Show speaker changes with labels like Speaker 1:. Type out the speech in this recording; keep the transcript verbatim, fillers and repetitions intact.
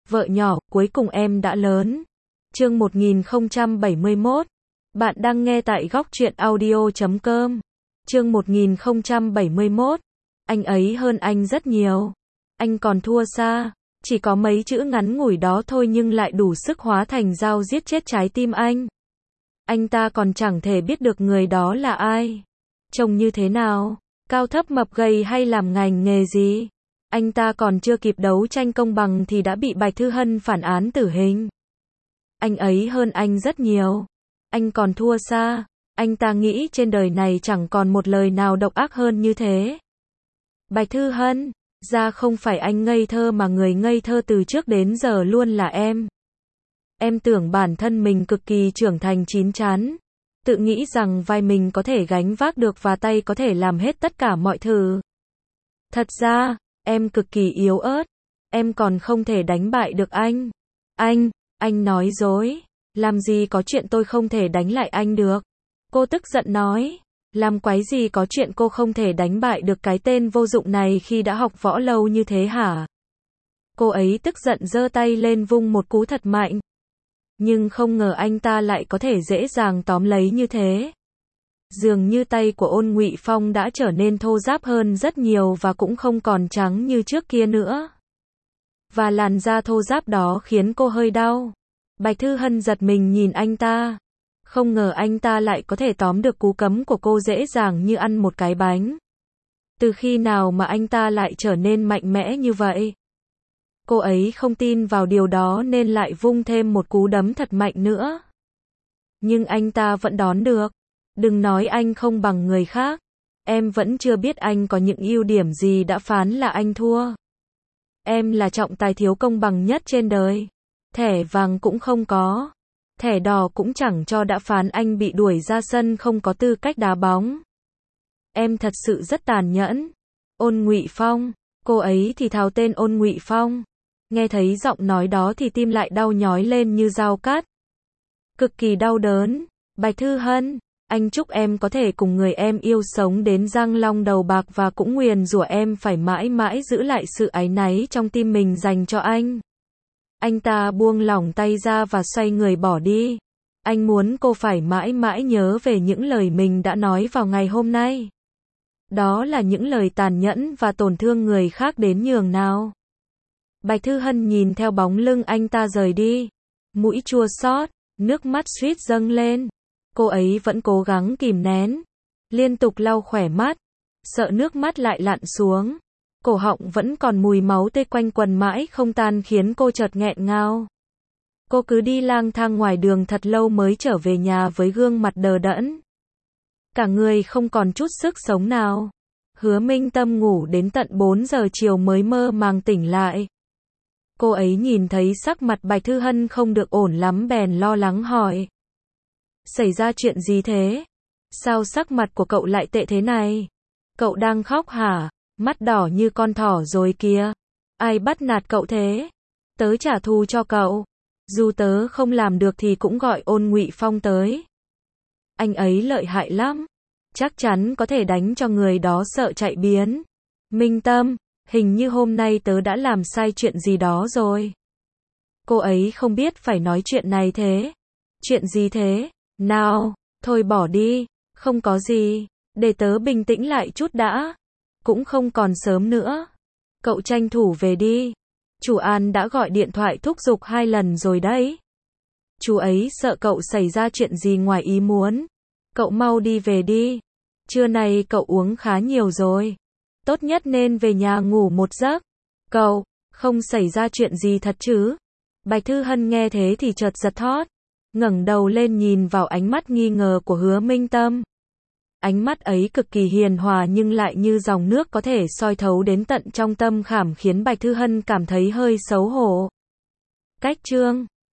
Speaker 1: Vợ nhỏ, cuối cùng em đã lớn. Chương một nghìn không trăm bảy mươi mốt. Bạn đang nghe tại góc truyện audio chấm com. Chương một nghìn không trăm bảy mươi mốt. Anh ấy hơn anh rất nhiều. Anh còn thua xa. Chỉ có mấy chữ ngắn ngủi đó thôi nhưng lại đủ sức hóa thành dao giết chết trái tim anh. Anh ta còn chẳng thể biết được người đó là ai. Trông như thế nào, cao thấp mập gầy hay làm ngành nghề gì. Anh ta còn chưa kịp đấu tranh công bằng thì đã bị Bạch Thư Hân phản án tử hình. Anh ấy hơn anh rất nhiều. Anh còn thua xa. Anh ta nghĩ trên đời này chẳng còn một lời nào độc ác hơn như thế. Bạch Thư Hân, ra không phải anh ngây thơ mà người ngây thơ từ trước đến giờ luôn là em. Em tưởng bản thân mình cực kỳ trưởng thành chín chắn. Tự nghĩ rằng vai mình có thể gánh vác được và tay có thể làm hết tất cả mọi thứ. Thật ra, em cực kỳ yếu ớt. Em còn không thể đánh bại được anh. Anh, anh nói dối. Làm gì có chuyện tôi không thể đánh lại anh được. Cô tức giận nói. Làm quái gì có chuyện cô không thể đánh bại được cái tên vô dụng này khi đã học võ lâu như thế hả? Cô ấy tức giận giơ tay lên vung một cú thật mạnh. Nhưng không ngờ anh ta lại có thể dễ dàng tóm lấy như thế. Dường như tay của Ôn Ngụy Phong đã trở nên thô ráp hơn rất nhiều và cũng không còn trắng như trước kia nữa. Và làn da thô ráp đó khiến cô hơi đau. Bạch Thư Hân giật mình nhìn anh ta. Không ngờ anh ta lại có thể tóm được cú cấm của cô dễ dàng như ăn một cái bánh. Từ khi nào mà anh ta lại trở nên mạnh mẽ như vậy? Cô ấy không tin vào điều đó nên lại vung thêm một cú đấm thật mạnh nữa. Nhưng anh ta vẫn đón được. Đừng nói anh không bằng người khác. Em vẫn chưa biết anh có những ưu điểm gì đã phán là anh thua. Em là trọng tài thiếu công bằng nhất trên đời. Thẻ vàng cũng không có. Thẻ đỏ cũng chẳng cho đã phán anh bị đuổi ra sân không có tư cách đá bóng. Em thật sự rất tàn nhẫn. Ôn Ngụy Phong. Cô ấy thì thào tên Ôn Ngụy Phong. Nghe thấy giọng nói đó thì tim lại đau nhói lên như dao cắt. Cực kỳ đau đớn. Bạch Thư Hân, anh chúc em có thể cùng người em yêu sống đến răng long đầu bạc và cũng nguyền rủa em phải mãi mãi giữ lại sự áy náy trong tim mình dành cho anh. Anh ta buông lỏng tay ra và xoay người bỏ đi. Anh muốn cô phải mãi mãi nhớ về những lời mình đã nói vào ngày hôm nay. Đó là những lời tàn nhẫn và tổn thương người khác đến nhường nào. Bạch Thư Hân nhìn theo bóng lưng anh ta rời đi. Mũi chua xót, nước mắt suýt dâng lên. Cô ấy vẫn cố gắng kìm nén. Liên tục lau khỏe mắt. Sợ nước mắt lại lặn xuống. Cổ họng vẫn còn mùi máu tươi quanh quần mãi không tan khiến cô chợt nghẹn ngào. Cô cứ đi lang thang ngoài đường thật lâu mới trở về nhà với gương mặt đờ đẫn. Cả người không còn chút sức sống nào. Hứa Minh Tâm ngủ đến tận bốn giờ chiều mới mơ màng tỉnh lại. Cô ấy nhìn thấy sắc mặt Bạch Thư Hân không được ổn lắm bèn lo lắng hỏi. Xảy ra chuyện gì thế? Sao sắc mặt của cậu lại tệ thế này? Cậu đang khóc hả? Mắt đỏ như con thỏ rồi kìa. Ai bắt nạt cậu thế? Tớ trả thù cho cậu. Dù tớ không làm được thì cũng gọi Ôn Ngụy Phong tới. Anh ấy lợi hại lắm. Chắc chắn có thể đánh cho người đó sợ chạy biến. Minh Tâm, hình như hôm nay tớ đã làm sai chuyện gì đó rồi. Cô ấy không biết phải nói chuyện này thế. Chuyện gì thế? Nào, thôi bỏ đi. Không có gì. Để tớ bình tĩnh lại chút đã. Cũng không còn sớm nữa. Cậu tranh thủ về đi. Chủ An đã gọi điện thoại thúc giục hai lần rồi đấy. Chú ấy sợ cậu xảy ra chuyện gì ngoài ý muốn. Cậu mau đi về đi. Trưa nay cậu uống khá nhiều rồi. Tốt nhất nên về nhà ngủ một giấc. Cậu, không xảy ra chuyện gì thật chứ? Bạch Thư Hân nghe thế thì chợt giật thót. Ngẩng đầu lên nhìn vào ánh mắt nghi ngờ của Hứa Minh Tâm. Ánh mắt ấy cực kỳ hiền hòa nhưng lại như dòng nước có thể soi thấu đến tận trong tâm khảm khiến Bạch Thư Hân cảm thấy hơi xấu hổ. Cách chương